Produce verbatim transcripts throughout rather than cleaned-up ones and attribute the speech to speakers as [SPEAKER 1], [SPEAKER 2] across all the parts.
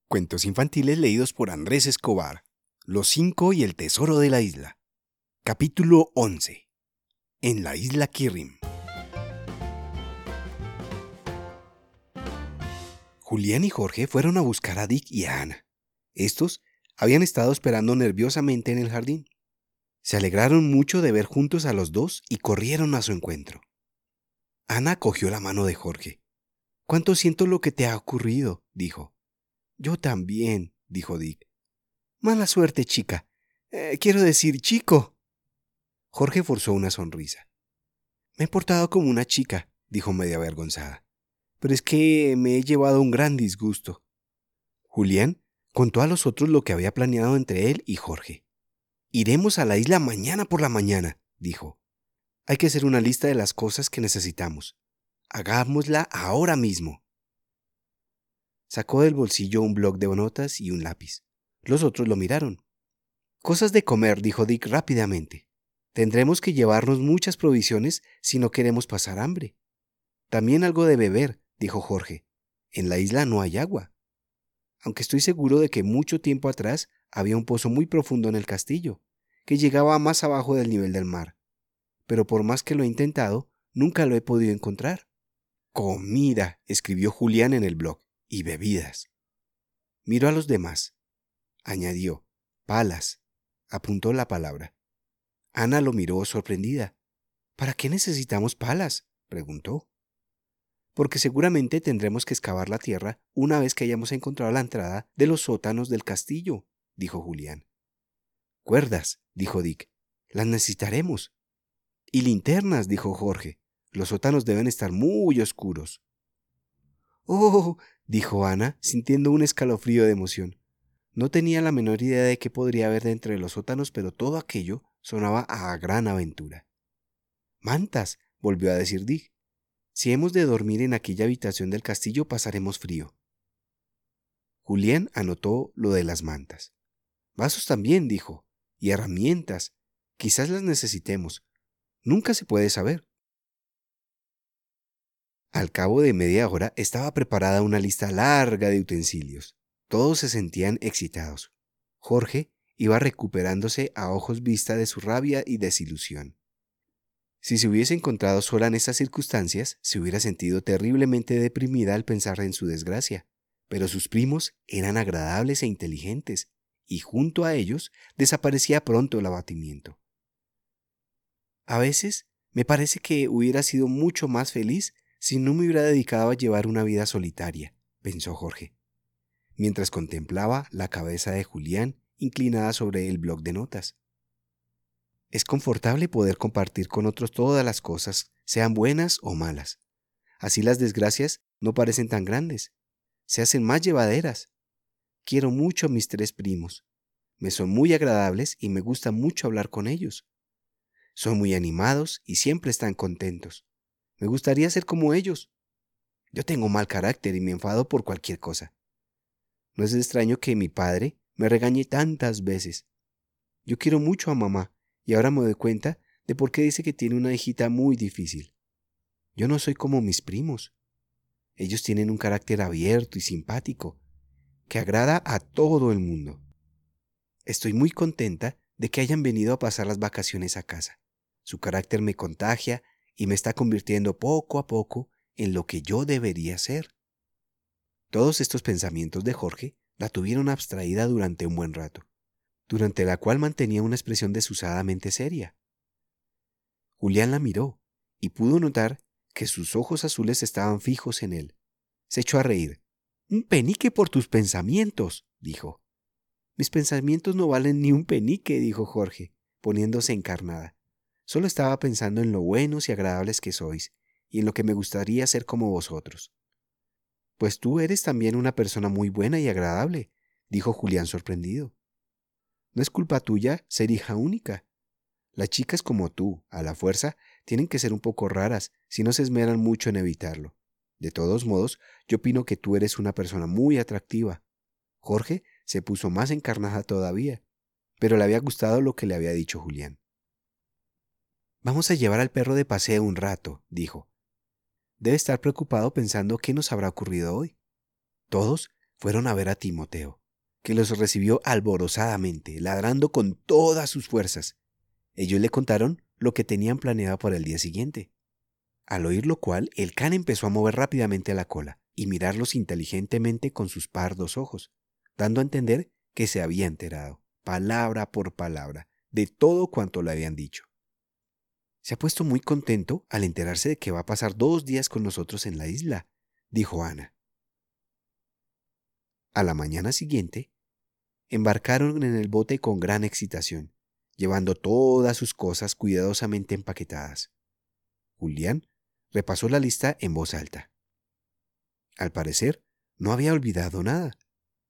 [SPEAKER 1] Cuentos infantiles leídos por Andrés Escobar. Los cinco y el tesoro de la isla. Capítulo once. En la isla Kirrim. Julián y Jorge fueron a buscar a Dick y a Ana. Estos habían estado esperando nerviosamente en el jardín. Se alegraron mucho de ver juntos a los dos y corrieron a su encuentro. Ana cogió la mano de Jorge. «¿Cuánto siento lo que te ha ocurrido?», dijo. «Yo también», dijo Dick. «Mala suerte, chica. Eh, quiero decir, chico». Jorge forzó una sonrisa. «Me he portado como una chica», dijo medio avergonzada. «Pero es que me he llevado un gran disgusto». Julián contó a los otros lo que había planeado entre él y Jorge. «Iremos a la isla mañana por la mañana», dijo. «Hay que hacer una lista de las cosas que necesitamos. Hagámosla ahora mismo». Sacó del bolsillo un bloc de notas y un lápiz. Los otros lo miraron. «Cosas de comer», dijo Dick rápidamente. «Tendremos que llevarnos muchas provisiones si no queremos pasar hambre». «También algo de beber», dijo Jorge. «En la isla no hay agua. Aunque estoy seguro de que mucho tiempo atrás había un pozo muy profundo en el castillo, que llegaba más abajo del nivel del mar. Pero por más que lo he intentado, nunca lo he podido encontrar». «Comida», escribió Julián en el blog, «y bebidas». Miró a los demás. Añadió, «palas», apuntó la palabra. Ana lo miró sorprendida. «¿Para qué necesitamos palas?», preguntó. «Porque seguramente tendremos que excavar la tierra una vez que hayamos encontrado la entrada de los sótanos del castillo», dijo Julián. «Cuerdas», dijo Dick. «Las necesitaremos». «Y linternas», dijo Jorge. «Los sótanos deben estar muy oscuros». «Oh», dijo Ana, sintiendo un escalofrío de emoción. No tenía la menor idea de qué podría haber dentro de los sótanos, pero todo aquello sonaba a gran aventura. «Mantas», volvió a decir Dick. «Si hemos de dormir en aquella habitación del castillo, pasaremos frío». Julián anotó lo de las mantas. «Vasos también», dijo, «y herramientas. Quizás las necesitemos. Nunca se puede saber». Al cabo de media hora estaba preparada una lista larga de utensilios. Todos se sentían excitados. Jorge iba recuperándose a ojos vista de su rabia y desilusión. Si se hubiese encontrado sola en esas circunstancias, se hubiera sentido terriblemente deprimida al pensar en su desgracia. Pero sus primos eran agradables e inteligentes, y junto a ellos desaparecía pronto el abatimiento. «A veces me parece que hubiera sido mucho más feliz si no me hubiera dedicado a llevar una vida solitaria», pensó Jorge, mientras contemplaba la cabeza de Julián inclinada sobre el bloc de notas. Es confortable poder compartir con otros todas las cosas, sean buenas o malas. Así las desgracias no parecen tan grandes, se hacen más llevaderas. Quiero mucho a mis tres primos. Me son muy agradables y me gusta mucho hablar con ellos. Son muy animados y siempre están contentos. Me gustaría ser como ellos. Yo tengo mal carácter y me enfado por cualquier cosa. No es extraño que mi padre me regañe tantas veces. Yo quiero mucho a mamá y ahora me doy cuenta de por qué dice que tiene una hijita muy difícil. Yo no soy como mis primos. Ellos tienen un carácter abierto y simpático, que agrada a todo el mundo. Estoy muy contenta de que hayan venido a pasar las vacaciones a casa. Su carácter me contagia y me está convirtiendo poco a poco en lo que yo debería ser». Todos estos pensamientos de Jorge la tuvieron abstraída durante un buen rato, durante la cual mantenía una expresión desusadamente seria. Julián la miró y pudo notar que sus ojos azules estaban fijos en él. Se echó a reír. «Un penique por tus pensamientos», dijo. «Mis pensamientos no valen ni un penique», dijo Jorge, poniéndose encarnada. «Solo estaba pensando en lo buenos y agradables que sois, y en lo que me gustaría ser como vosotros». «Pues tú eres también una persona muy buena y agradable», dijo Julián sorprendido. «No es culpa tuya ser hija única. Las chicas como tú, a la fuerza, tienen que ser un poco raras si no se esmeran mucho en evitarlo. De todos modos, yo opino que tú eres una persona muy atractiva». Jorge se puso más encarnada todavía, pero le había gustado lo que le había dicho Julián. «Vamos a llevar al perro de paseo un rato», dijo. «Debe estar preocupado pensando qué nos habrá ocurrido hoy». Todos fueron a ver a Timoteo, que los recibió alborozadamente, ladrando con todas sus fuerzas. Ellos le contaron lo que tenían planeado para el día siguiente. Al oír lo cual, el can empezó a mover rápidamente la cola y mirarlos inteligentemente con sus pardos ojos, dando a entender que se había enterado, palabra por palabra, de todo cuanto le habían dicho. Se ha puesto muy contento al enterarse de que va a pasar dos días con nosotros en la isla, dijo Ana. A la mañana siguiente, embarcaron en el bote con gran excitación, llevando todas sus cosas cuidadosamente empaquetadas. Julián repasó la lista en voz alta. Al parecer, no había olvidado nada.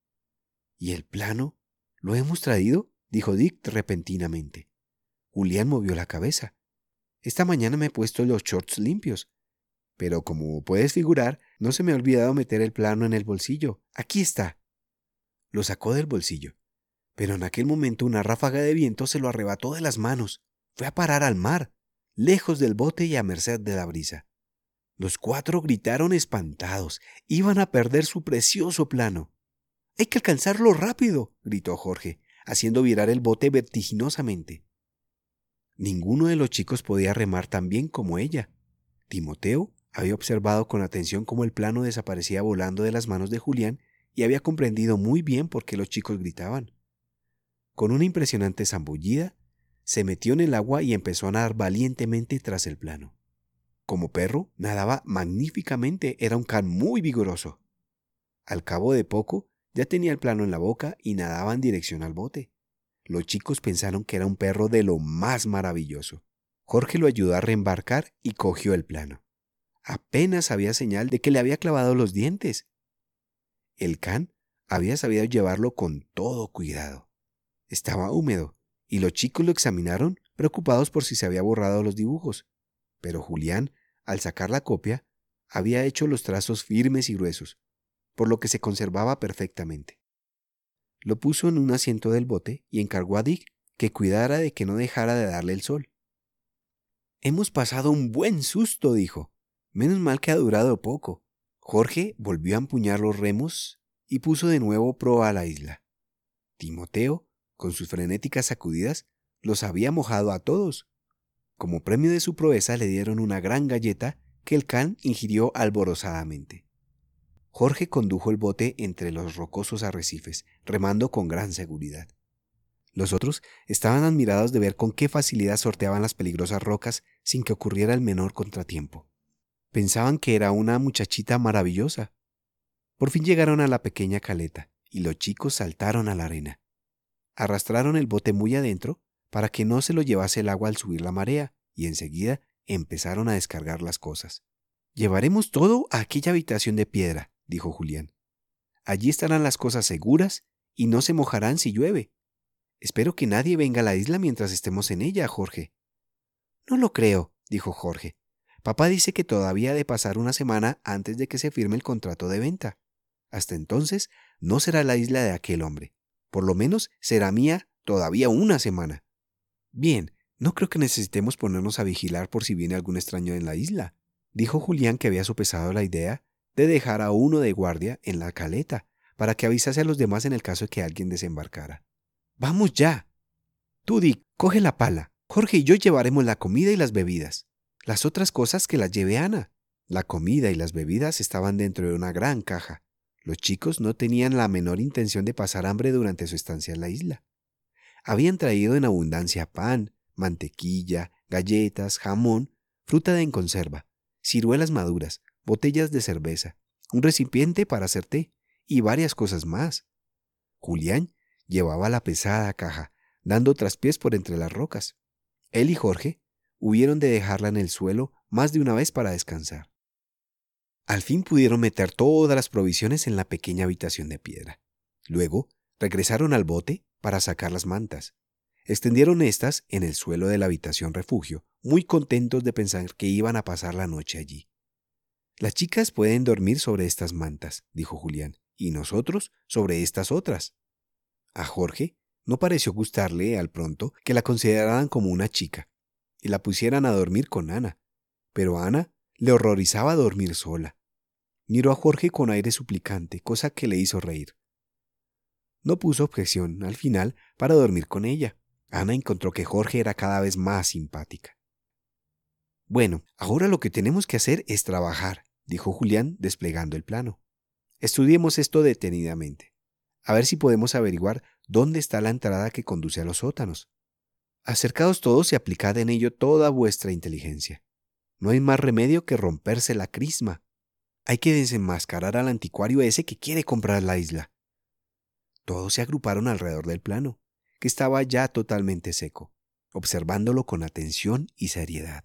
[SPEAKER 1] ¿Y el plano? ¿Lo hemos traído?, dijo Dick repentinamente. Julián movió la cabeza. Esta mañana me he puesto los shorts limpios, pero como puedes figurar, no se me ha olvidado meter el plano en el bolsillo. Aquí está. Lo sacó del bolsillo, pero en aquel momento una ráfaga de viento se lo arrebató de las manos. Fue a parar al mar, lejos del bote y a merced de la brisa. Los cuatro gritaron espantados. Iban a perder su precioso plano. «¡Hay que alcanzarlo rápido!», gritó Jorge, haciendo virar el bote vertiginosamente. Ninguno de los chicos podía remar tan bien como ella. Timoteo había observado con atención cómo el plano desaparecía volando de las manos de Julián y había comprendido muy bien por qué los chicos gritaban. Con una impresionante zambullida, se metió en el agua y empezó a nadar valientemente tras el plano. Como perro, nadaba magníficamente, era un can muy vigoroso. Al cabo de poco, ya tenía el plano en la boca y nadaba en dirección al bote. Los chicos pensaron que era un perro de lo más maravilloso. Jorge lo ayudó a reembarcar y cogió el plano. Apenas había señal de que le había clavado los dientes. El can había sabido llevarlo con todo cuidado. Estaba húmedo, y los chicos lo examinaron, preocupados por si se había borrado los dibujos. Pero Julián, al sacar la copia, había hecho los trazos firmes y gruesos, por lo que se conservaba perfectamente. Lo puso en un asiento del bote y encargó a Dick que cuidara de que no dejara de darle el sol. «Hemos pasado un buen susto», dijo. «Menos mal que ha durado poco». Jorge volvió a empuñar los remos y puso de nuevo proa a la isla. Timoteo, con sus frenéticas sacudidas, los había mojado a todos. Como premio de su proeza le dieron una gran galleta que el can ingirió alborozadamente. Jorge condujo el bote entre los rocosos arrecifes, remando con gran seguridad. Los otros estaban admirados de ver con qué facilidad sorteaban las peligrosas rocas sin que ocurriera el menor contratiempo. Pensaban que era una muchachita maravillosa. Por fin llegaron a la pequeña caleta y los chicos saltaron a la arena. Arrastraron el bote muy adentro para que no se lo llevase el agua al subir la marea y enseguida empezaron a descargar las cosas. «Llevaremos todo a aquella habitación de piedra», dijo Julián. «Allí estarán las cosas seguras y no se mojarán si llueve. Espero que nadie venga a la isla mientras estemos en ella, Jorge». «No lo creo», dijo Jorge. «Papá dice que todavía ha de pasar una semana antes de que se firme el contrato de venta. Hasta entonces no será la isla de aquel hombre. Por lo menos será mía todavía una semana». «Bien, no creo que necesitemos ponernos a vigilar por si viene algún extraño en la isla», dijo Julián, que había sopesado la idea de dejar a uno de guardia en la caleta para que avisase a los demás en el caso de que alguien desembarcara. «Vamos ya. Tú, Dick, coge la pala. Jorge y yo llevaremos la comida y las bebidas. Las otras cosas que las lleve Ana». La comida y las bebidas estaban dentro de una gran caja. Los chicos no tenían la menor intención de pasar hambre durante su estancia en la isla. Habían traído en abundancia pan, mantequilla, galletas, jamón, fruta en conserva, ciruelas maduras, botellas de cerveza, un recipiente para hacer té y varias cosas más. Julián llevaba la pesada caja, dando traspiés por entre las rocas. Él y Jorge hubieron de dejarla en el suelo más de una vez para descansar. Al fin pudieron meter todas las provisiones en la pequeña habitación de piedra. Luego regresaron al bote para sacar las mantas. Extendieron estas en el suelo de la habitación refugio, muy contentos de pensar que iban a pasar la noche allí. «Las chicas pueden dormir sobre estas mantas», dijo Julián, «y nosotros sobre estas otras». A Jorge no pareció gustarle al pronto que la consideraran como una chica y la pusieran a dormir con Ana, pero a Ana le horrorizaba dormir sola. Miró a Jorge con aire suplicante, cosa que le hizo reír. No puso objeción, al final, para dormir con ella. Ana encontró que Jorge era cada vez más simpática. Bueno, ahora lo que tenemos que hacer es trabajar, dijo Julián, desplegando el plano. Estudiemos esto detenidamente. A ver si podemos averiguar dónde está la entrada que conduce a los sótanos. Acercaos todos y aplicad en ello toda vuestra inteligencia. No hay más remedio que romperse la crisma. Hay que desenmascarar al anticuario ese que quiere comprar la isla. Todos se agruparon alrededor del plano, que estaba ya totalmente seco, observándolo con atención y seriedad.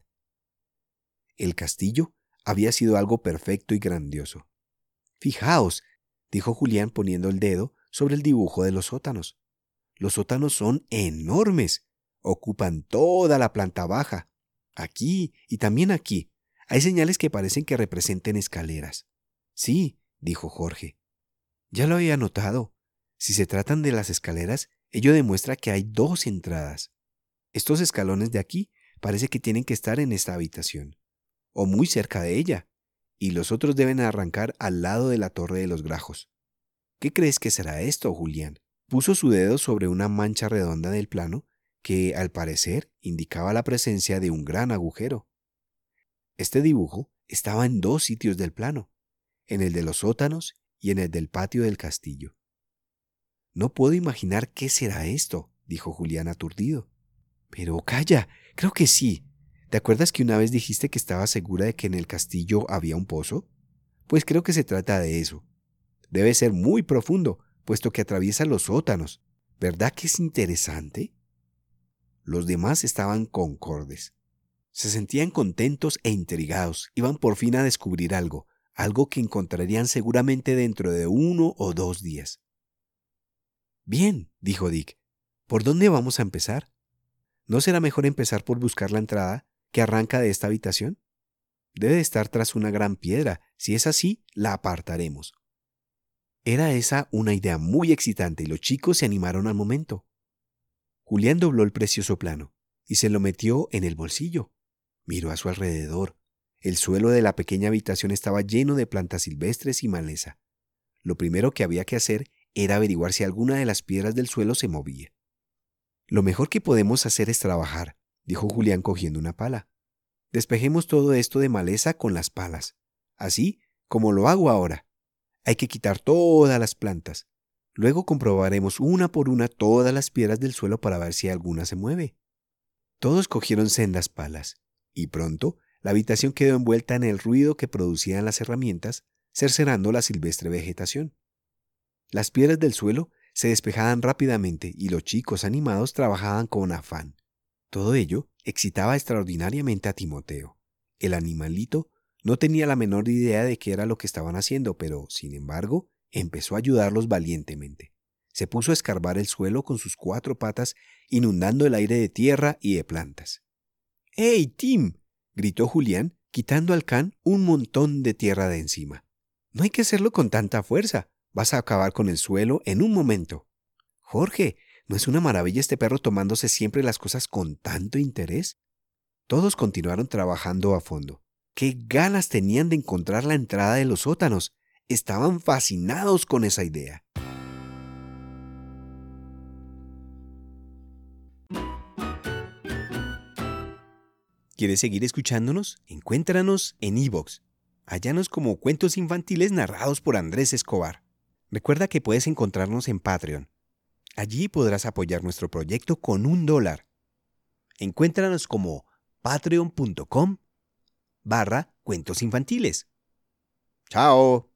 [SPEAKER 1] El castillo había sido algo perfecto y grandioso. Fijaos, dijo Julián poniendo el dedo sobre el dibujo de los sótanos. Los sótanos son enormes, ocupan toda la planta baja. Aquí y también aquí hay señales que parecen que representen escaleras. Sí, dijo Jorge. Ya lo había notado. Si se tratan de las escaleras, ello demuestra que hay dos entradas. Estos escalones de aquí parece que tienen que estar en esta habitación, o muy cerca de ella, y los otros deben arrancar al lado de la Torre de los Grajos. ¿Qué crees que será esto, Julián? Puso su dedo sobre una mancha redonda del plano que, al parecer, indicaba la presencia de un gran agujero. Este dibujo estaba en dos sitios del plano, en el de los sótanos y en el del patio del castillo. No puedo imaginar qué será esto, dijo Julián aturdido. Pero calla, creo que sí. ¿Te acuerdas que una vez dijiste que estabas segura de que en el castillo había un pozo? Pues creo que se trata de eso. Debe ser muy profundo, puesto que atraviesa los sótanos. ¿Verdad que es interesante? Los demás estaban concordes. Se sentían contentos e intrigados. Iban por fin a descubrir algo, algo que encontrarían seguramente dentro de uno o dos días. Bien, dijo Dick. ¿Por dónde vamos a empezar? ¿No será mejor empezar por buscar la entrada que arranca de esta habitación? Debe estar tras una gran piedra. Si es así, la apartaremos. Era esa una idea muy excitante y los chicos se animaron al momento. Julián dobló el precioso plano y se lo metió en el bolsillo. Miró a su alrededor. El suelo de la pequeña habitación estaba lleno de plantas silvestres y maleza. Lo primero que había que hacer era averiguar si alguna de las piedras del suelo se movía. Lo mejor que podemos hacer es trabajar, dijo Julián cogiendo una pala. Despejemos todo esto de maleza con las palas, así como lo hago ahora. Hay que quitar todas las plantas. Luego comprobaremos una por una todas las piedras del suelo para ver si alguna se mueve. Todos cogieron sendas palas, y pronto la habitación quedó envuelta en el ruido que producían las herramientas, cercenando la silvestre vegetación. Las piedras del suelo se despejaban rápidamente y los chicos animados trabajaban con afán. Todo ello excitaba extraordinariamente a Timoteo. El animalito no tenía la menor idea de qué era lo que estaban haciendo, pero, sin embargo, empezó a ayudarlos valientemente. Se puso a escarbar el suelo con sus cuatro patas, inundando el aire de tierra y de plantas. ¡Hey, Tim!, gritó Julián, quitando al can un montón de tierra de encima. No hay que hacerlo con tanta fuerza. Vas a acabar con el suelo en un momento. Jorge, ¿no es una maravilla este perro tomándose siempre las cosas con tanto interés? Todos continuaron trabajando a fondo. ¡Qué ganas tenían de encontrar la entrada de los sótanos! Estaban fascinados con esa idea. ¿Quieres seguir escuchándonos? Encuéntranos en iVoox. Hállanos como Cuentos Infantiles narrados por Andrés Escobar. Recuerda que puedes encontrarnos en Patreon. Allí podrás apoyar nuestro proyecto con un dólar. Encuéntranos como patreon punto com barra cuentos infantiles. ¡Chao!